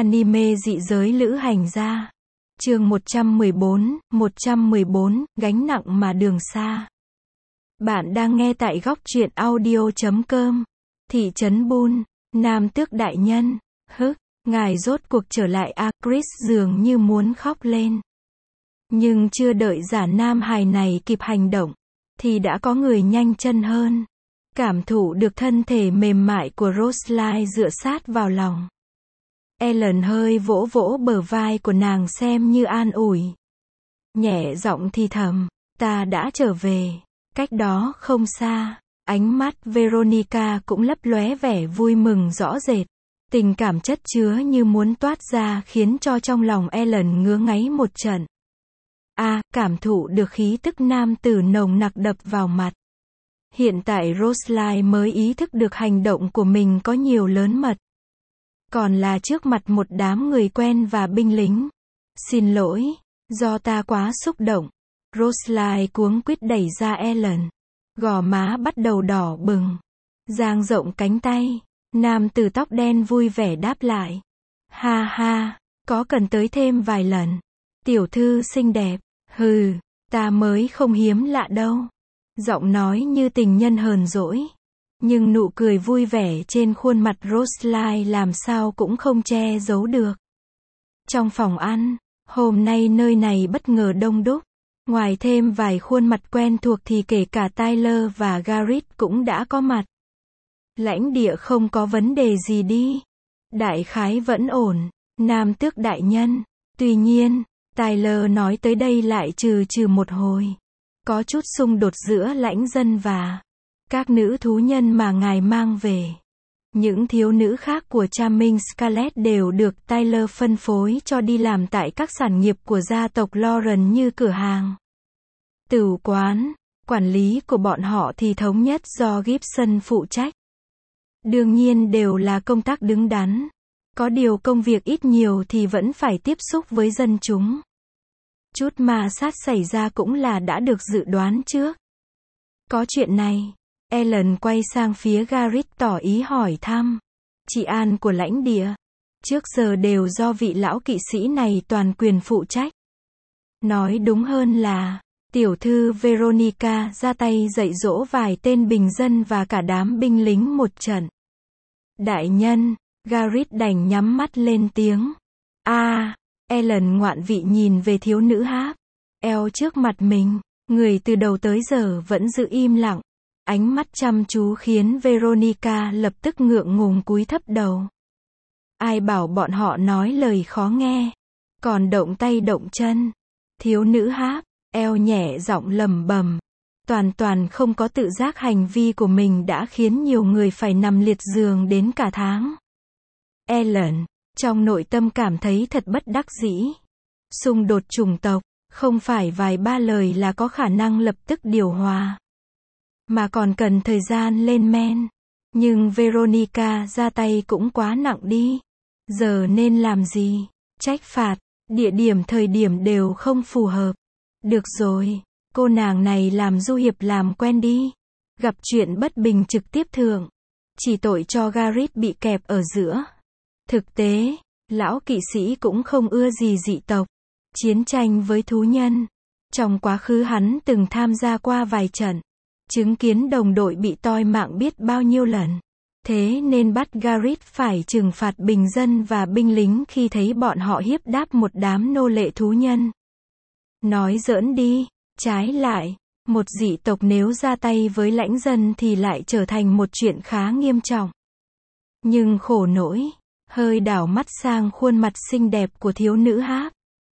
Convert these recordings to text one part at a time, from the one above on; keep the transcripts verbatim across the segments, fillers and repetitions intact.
Anime dị giới lữ hành gia. Chương một trăm mười bốn, một trăm mười bốn, gánh nặng mà đường xa. Bạn đang nghe tại góc truyện audio chấm com. Thị trấn Bun, Nam Tước đại nhân. Hức, ngài rốt cuộc trở lại à, Chris dường như muốn khóc lên. Nhưng chưa đợi giả nam hài này kịp hành động, thì đã có người nhanh chân hơn. Cảm thụ được thân thể mềm mại của Rosalie dựa sát vào lòng. Ellen hơi vỗ vỗ bờ vai của nàng xem như an ủi. Nhẹ giọng thì thầm, ta đã trở về, cách đó không xa. Ánh mắt Veronica cũng lấp lóe vẻ vui mừng rõ rệt. Tình cảm chất chứa như muốn toát ra khiến cho trong lòng Ellen ngứa ngáy một trận. A, à, cảm thụ được khí tức nam tử nồng nặc đập vào mặt. Hiện tại Rosalie mới ý thức được hành động của mình có nhiều lớn mật. Còn là trước mặt một đám người quen và binh lính. Xin lỗi, do ta quá xúc động. Rosalie cuống quýt đẩy ra Ellen. Gò má bắt đầu đỏ bừng. Dang rộng cánh tay. Nam tử tóc đen vui vẻ đáp lại. Ha ha, có cần tới thêm vài lần. Tiểu thư xinh đẹp. Hừ, ta mới không hiếm lạ đâu. Giọng nói như tình nhân hờn dỗi. Nhưng nụ cười vui vẻ trên khuôn mặt Rosalie làm sao cũng không che giấu được. Trong phòng ăn, hôm nay nơi này bất ngờ đông đúc. Ngoài thêm vài khuôn mặt quen thuộc thì kể cả Tyler và Garrett cũng đã có mặt. Lãnh địa không có vấn đề gì đi. Đại khái vẫn ổn, Nam Tước đại nhân. Tuy nhiên, Tyler nói tới đây lại trừ trừ một hồi. Có chút xung đột giữa lãnh dân và các nữ thú nhân mà ngài mang về. Những thiếu nữ khác của Charming Scarlet đều được Tyler phân phối cho đi làm tại các sản nghiệp của gia tộc Lauren như cửa hàng, tửu quán. Quản lý của bọn họ thì thống nhất do Gibson phụ trách. Đương nhiên đều là công tác đứng đắn. Có điều công việc ít nhiều thì vẫn phải tiếp xúc với dân chúng. Chút ma sát xảy ra cũng là đã được dự đoán trước. Có chuyện này. Ellen quay sang phía Garrett tỏ ý hỏi thăm. Trị an của lãnh địa. Trước giờ đều do vị lão kỵ sĩ này toàn quyền phụ trách. Nói đúng hơn là, tiểu thư Veronica ra tay dạy dỗ vài tên bình dân và cả đám binh lính một trận. Đại nhân, Garrett đành nhắm mắt lên tiếng. A, à, Ellen ngoạn vị nhìn về thiếu nữ háp eo trước mặt mình. Người từ đầu tới giờ vẫn giữ im lặng. Ánh mắt chăm chú khiến Veronica lập tức ngượng ngùng cúi thấp đầu. Ai bảo bọn họ nói lời khó nghe. Còn động tay động chân. Thiếu nữ háp eo nhẹ giọng lẩm bẩm. Toàn toàn không có tự giác hành vi của mình đã khiến nhiều người phải nằm liệt giường đến cả tháng. Ellen, trong nội tâm cảm thấy thật bất đắc dĩ. Xung đột chủng tộc, không phải vài ba lời là có khả năng lập tức điều hòa. Mà còn cần thời gian lên men. Nhưng Veronica ra tay cũng quá nặng đi. Giờ nên làm gì? Trách phạt, địa điểm thời điểm đều không phù hợp. Được rồi, cô nàng này làm du hiệp làm quen đi. Gặp chuyện bất bình trực tiếp thượng. Chỉ tội cho Garrett bị kẹp ở giữa. Thực tế, lão kỵ sĩ cũng không ưa gì dị tộc. Chiến tranh với thú nhân. Trong quá khứ hắn từng tham gia qua vài trận. Chứng kiến đồng đội bị toi mạng biết bao nhiêu lần. Thế nên bắt Garrett phải trừng phạt bình dân và binh lính khi thấy bọn họ hiếp đáp một đám nô lệ thú nhân. Nói giỡn đi, trái lại, một dị tộc nếu ra tay với lãnh dân thì lại trở thành một chuyện khá nghiêm trọng. Nhưng khổ nỗi, hơi đảo mắt sang khuôn mặt xinh đẹp của thiếu nữ háp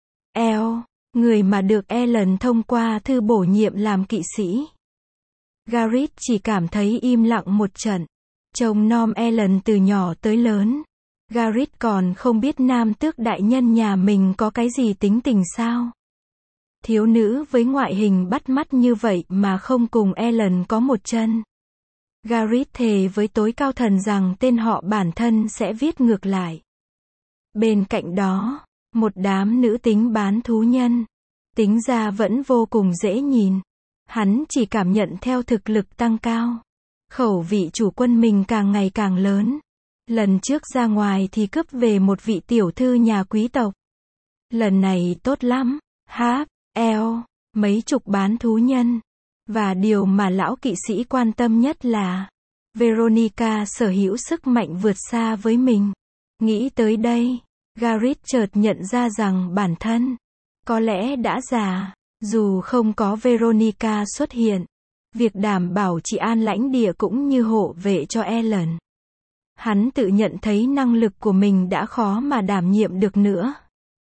eo, người mà được Ellen thông qua thư bổ nhiệm làm kỵ sĩ. Garrett chỉ cảm thấy im lặng một trận. Trông nom Ellen từ nhỏ tới lớn. Garrett còn không biết Nam Tước đại nhân nhà mình có cái gì tính tình sao. Thiếu nữ với ngoại hình bắt mắt như vậy mà không cùng Ellen có một chân. Garrett thề với tối cao thần rằng tên họ bản thân sẽ viết ngược lại. Bên cạnh đó, một đám nữ tính bán thú nhân. Tính ra vẫn vô cùng dễ nhìn. Hắn chỉ cảm nhận theo thực lực tăng cao. Khẩu vị chủ quân mình càng ngày càng lớn. Lần trước ra ngoài thì cướp về một vị tiểu thư nhà quý tộc. Lần này tốt lắm, háp, eo, mấy chục bán thú nhân. Và điều mà lão kỵ sĩ quan tâm nhất là Veronica sở hữu sức mạnh vượt xa với mình. Nghĩ tới đây, Gareth chợt nhận ra rằng bản thân có lẽ đã già. Dù không có Veronica xuất hiện, việc đảm bảo trị an lãnh địa cũng như hộ vệ cho Ellen, hắn tự nhận thấy năng lực của mình đã khó mà đảm nhiệm được nữa.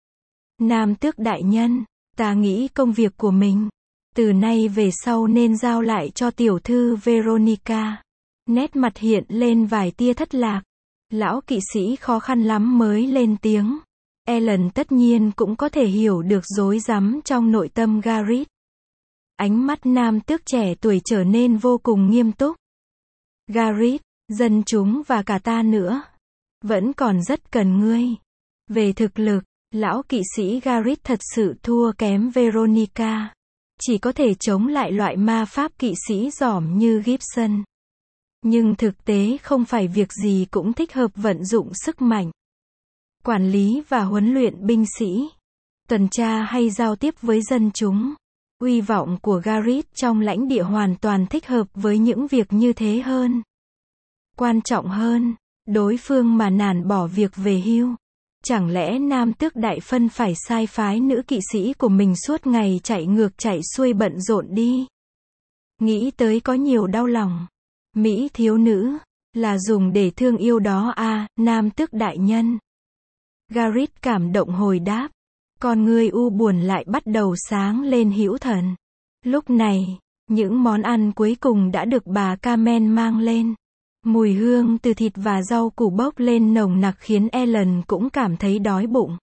Nam tước đại nhân, ta nghĩ công việc của mình từ nay về sau nên giao lại cho tiểu thư Veronica. Nét mặt hiện lên vài tia thất lạc. Lão kỵ sĩ khó khăn lắm mới lên tiếng. Ellen tất nhiên cũng có thể hiểu được rối rắm trong nội tâm Gareth. Ánh mắt nam tước trẻ tuổi trở nên vô cùng nghiêm túc. Gareth, dân chúng và cả ta nữa, vẫn còn rất cần ngươi. Về thực lực, lão kỵ sĩ Gareth thật sự thua kém Veronica. Chỉ có thể chống lại loại ma pháp kỵ sĩ giỏm như Gibson. Nhưng thực tế không phải việc gì cũng thích hợp vận dụng sức mạnh. Quản lý và huấn luyện binh sĩ, tuần tra hay giao tiếp với dân chúng. Uy vọng của Gareth trong lãnh địa hoàn toàn thích hợp với những việc như thế hơn. Quan trọng hơn, đối phương mà nản bỏ việc về hưu. Chẳng lẽ nam tước đại phân phải sai phái nữ kỵ sĩ của mình suốt ngày chạy ngược chạy xuôi bận rộn đi. Nghĩ tới có nhiều đau lòng. Mỹ thiếu nữ, là dùng để thương yêu đó à, nam tước đại nhân. Gareth cảm động hồi đáp. Con ngươi u buồn lại bắt đầu sáng lên hữu thần. Lúc này, những món ăn cuối cùng đã được bà Carmen mang lên. Mùi hương từ thịt và rau củ bốc lên nồng nặc khiến Ellen cũng cảm thấy đói bụng.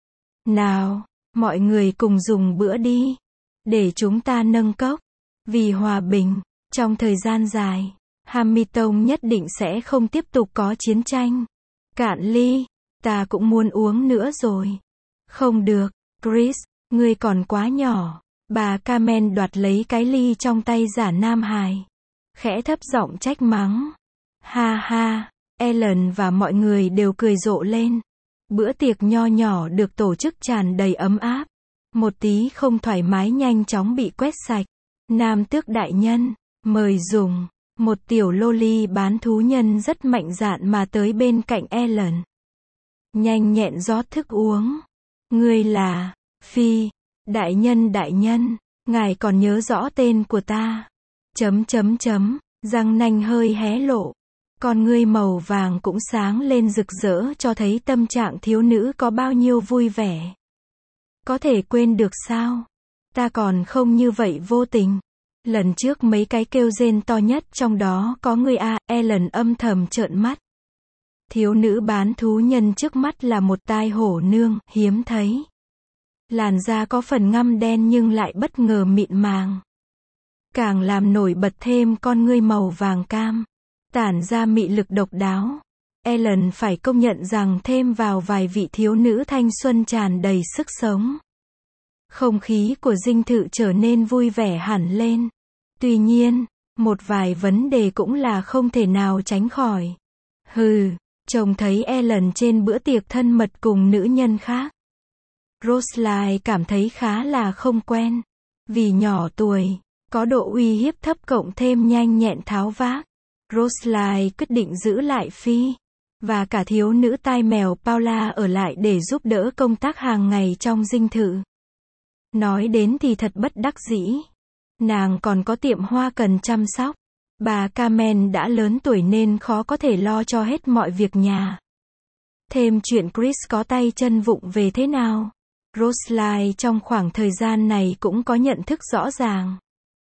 Nào, mọi người cùng dùng bữa đi. Để chúng ta nâng cốc. Vì hòa bình, trong thời gian dài, Hamilton nhất định sẽ không tiếp tục có chiến tranh. Cạn ly, ta cũng muốn uống nữa rồi. Không được, Chris, ngươi còn quá nhỏ. Bà Carmen đoạt lấy cái ly trong tay giả nam hài. Khẽ thấp giọng trách mắng. Ha ha, Ellen và mọi người đều cười rộ lên. Bữa tiệc nho nhỏ được tổ chức tràn đầy ấm áp. Một tí không thoải mái nhanh chóng bị quét sạch. Nam tước đại nhân, mời dùng. Một tiểu loli bán thú nhân rất mạnh dạn mà tới bên cạnh Ellen. Nhanh nhẹn rót thức uống. Ngươi là, Phi, đại nhân đại nhân, ngài còn nhớ rõ tên của ta. Chấm chấm chấm, răng nanh hơi hé lộ. Con ngươi màu vàng cũng sáng lên rực rỡ cho thấy tâm trạng thiếu nữ có bao nhiêu vui vẻ. Có thể quên được sao? Ta còn không như vậy vô tình. Lần trước mấy cái kêu rên to nhất trong đó có người a, Ellen âm thầm trợn mắt. Thiếu nữ bán thú nhân trước mắt là một tai hổ nương, hiếm thấy. Làn da có phần ngăm đen nhưng lại bất ngờ mịn màng. Càng làm nổi bật thêm con ngươi màu vàng cam. Tản ra mị lực độc đáo. Ellen phải công nhận rằng thêm vào vài vị thiếu nữ thanh xuân tràn đầy sức sống. Không khí của dinh thự trở nên vui vẻ hẳn lên. Tuy nhiên, một vài vấn đề cũng là không thể nào tránh khỏi. Hừ, trông thấy Ellen trên bữa tiệc thân mật cùng nữ nhân khác. Rosalie cảm thấy khá là không quen. Vì nhỏ tuổi, có độ uy hiếp thấp cộng thêm nhanh nhẹn tháo vác. Rosalie quyết định giữ lại Phi. Và cả thiếu nữ tai mèo Paula ở lại để giúp đỡ công tác hàng ngày trong dinh thự. Nói đến thì thật bất đắc dĩ. Nàng còn có tiệm hoa cần chăm sóc. Bà Carmen đã lớn tuổi nên khó có thể lo cho hết mọi việc nhà. Thêm chuyện Chris có tay chân vụng về thế nào. Rosalie trong khoảng thời gian này cũng có nhận thức rõ ràng.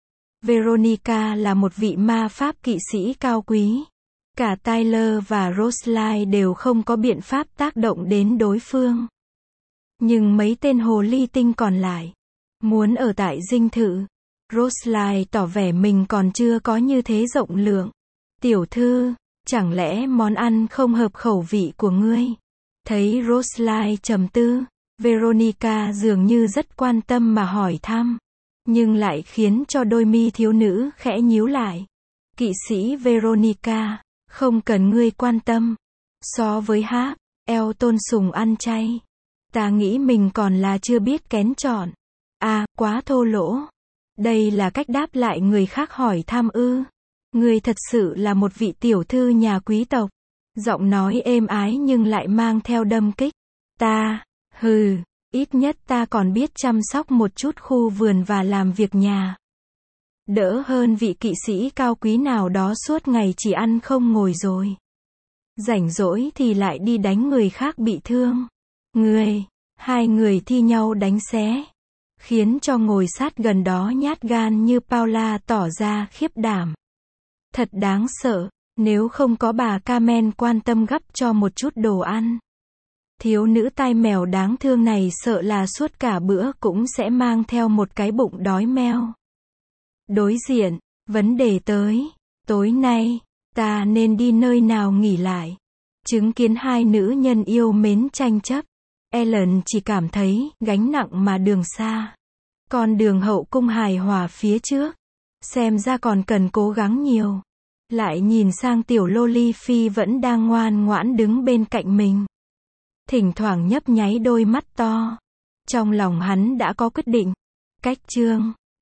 Veronica là một vị ma pháp kỵ sĩ cao quý. Cả Tyler và Rosalie đều không có biện pháp tác động đến đối phương. Nhưng mấy tên hồ ly tinh còn lại, muốn ở tại dinh thự. Rosalie tỏ vẻ mình còn chưa có như thế rộng lượng. Tiểu thư, chẳng lẽ món ăn không hợp khẩu vị của ngươi? Thấy Rosalie trầm tư, Veronica dường như rất quan tâm mà hỏi thăm. Nhưng lại khiến cho đôi mi thiếu nữ khẽ nhíu lại. Kỵ sĩ Veronica, không cần ngươi quan tâm. So với hát, eo tôn sùng ăn chay. Ta nghĩ mình còn là chưa biết kén chọn. À, quá thô lỗ. Đây là cách đáp lại người khác hỏi thăm ư. Người thật sự là một vị tiểu thư nhà quý tộc. Giọng nói êm ái nhưng lại mang theo đâm kích. Ta, hừ, ít nhất ta còn biết chăm sóc một chút khu vườn và làm việc nhà. Đỡ hơn vị kỵ sĩ cao quý nào đó suốt ngày chỉ ăn không ngồi rồi. Rảnh rỗi thì lại đi đánh người khác bị thương. Người, hai người thi nhau đánh xé. Khiến cho ngồi sát gần đó nhát gan như Paula tỏ ra khiếp đảm. Thật đáng sợ, nếu không có bà Carmen quan tâm gắp cho một chút đồ ăn. Thiếu nữ tai mèo đáng thương này sợ là suốt cả bữa cũng sẽ mang theo một cái bụng đói meo. Đối diện, vấn đề tới, tối nay, ta nên đi nơi nào nghỉ lại? Chứng kiến hai nữ nhân yêu mến tranh chấp, Ellen chỉ cảm thấy gánh nặng mà đường xa. Con đường hậu cung hài hòa phía trước, xem ra còn cần cố gắng nhiều. Lại nhìn sang tiểu Loli Phi vẫn đang ngoan ngoãn đứng bên cạnh mình. Thỉnh thoảng nhấp nháy đôi mắt to. Trong lòng hắn đã có quyết định. Cách chương